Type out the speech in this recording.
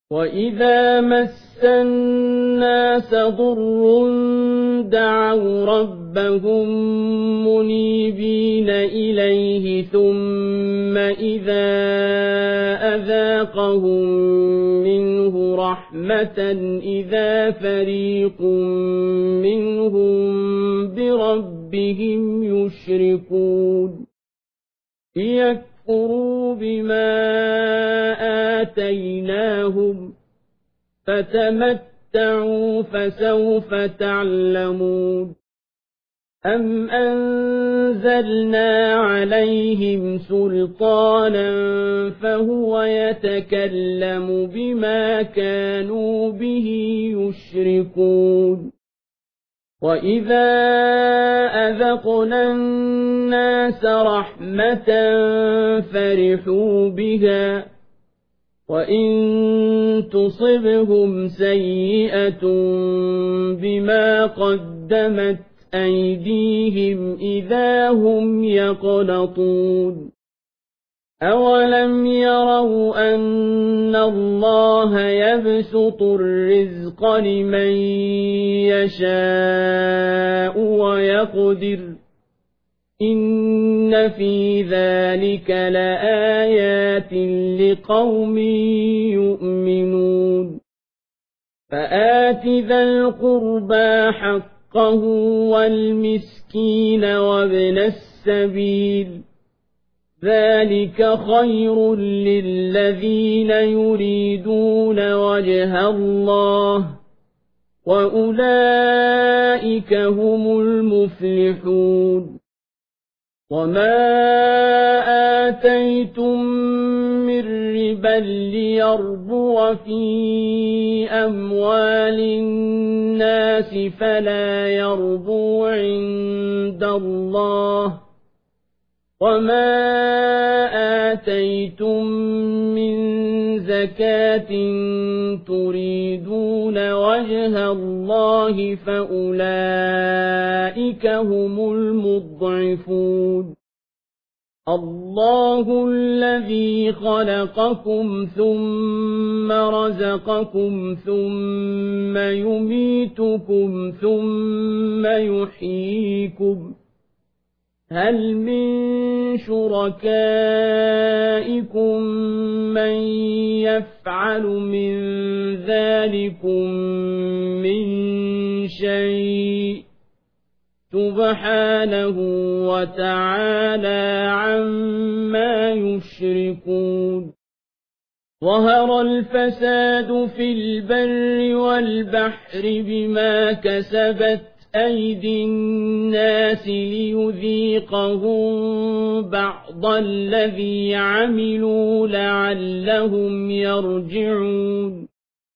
وَإِذَا مَسَّ النَّاسَ ضُرٌّ دَعَوْا رَبَّهُم مُّنِيبِينَ إِلَيْهِ ثُمَّ إِذَا أَذَاقَهُم مِّنْهُ رَحْمَةً إِذَا فَرِيقٌ مِّنْهُم بِرَبِّهِمْ يُشْرِكُونَ لِيَكْفُرُوا بِمَا آتَيْنَاهُمْ فَتَمَتَّعُوا فَسَوْفَ تَعْلَمُونَ أَمْ أَنزَلْنَا عَلَيْهِمْ سُلْطَانًا فَهُوَ يَتَكَلَّمُ بِمَا كَانُوا بِهِ يُشْرِكُونَ وَإِذَا أَذَقْنَا النَّاسَ رَحْمَةً فَرِحُوا بِهَا وَإِن تُصِبْهُمْ سَيِّئَةٌ بِمَا قَدَّمَتْ أَيْدِيهِمْ إِذَا هُمْ يَقْنَطُونَ أَوَلَمْ يَرَوْا أَنَّ اللَّهَ يَبْسُطُ الرِّزْقَ لِمَن يَشَاءُ وَيَقْدِرُ إِنَّ فِي ذَلِكَ لَآيَاتٍ لِقَوْمٍ يُؤْمِنُونَ فَآتِ ذَا الْقُرْبَى حَقَّهُ وَالْمِسْكِينَ وَابْنَ السَّبِيلِ ذَلِكَ خَيْرٌ لِّلَّذِينَ يُرِيدُونَ وَجْهَ اللَّهِ وَأُولَئِكَ هُمُ الْمُفْلِحُونَ وَمَا آتَيْتُم مِّن رِّبًا لِّيَرْبُوَ فِي أَمْوَالِ النَّاسِ فَلَا يَرْبُو عِندَ اللَّهِ وَمَا آتَيْتُم مِّن زَكَاةٍ تُرِيدُونَ وَجْهَ اللَّهِ فَأُولَئِكَ هُمُ الْمُضْعِفُونَ اللَّهُ الَّذِي خَلَقَكُمْ ثُمَّ رَزَقَكُمْ ثُمَّ يُمِيتُكُمْ ثُمَّ يُحْيِيكُمْ هَلْ مِن شُرَكَائِكُم مَّن يَفْعَلُ مِن ذَٰلِكُم مِّن شَيْءٍ سُبْحَانَهُ وَتَعَالَىٰ عَمَّا يُشْرِكُونَ ظَهَرَ الْفَسَادُ فِي الْبَرِّ وَالْبَحْرِ بِمَا كَسَبَتْ أَيْدِي النَّاسِ لِيُذِيقَهُم بَعْضَ الَّذِي عَمِلُوا لَعَلَّهُمْ يَرْجِعُونَ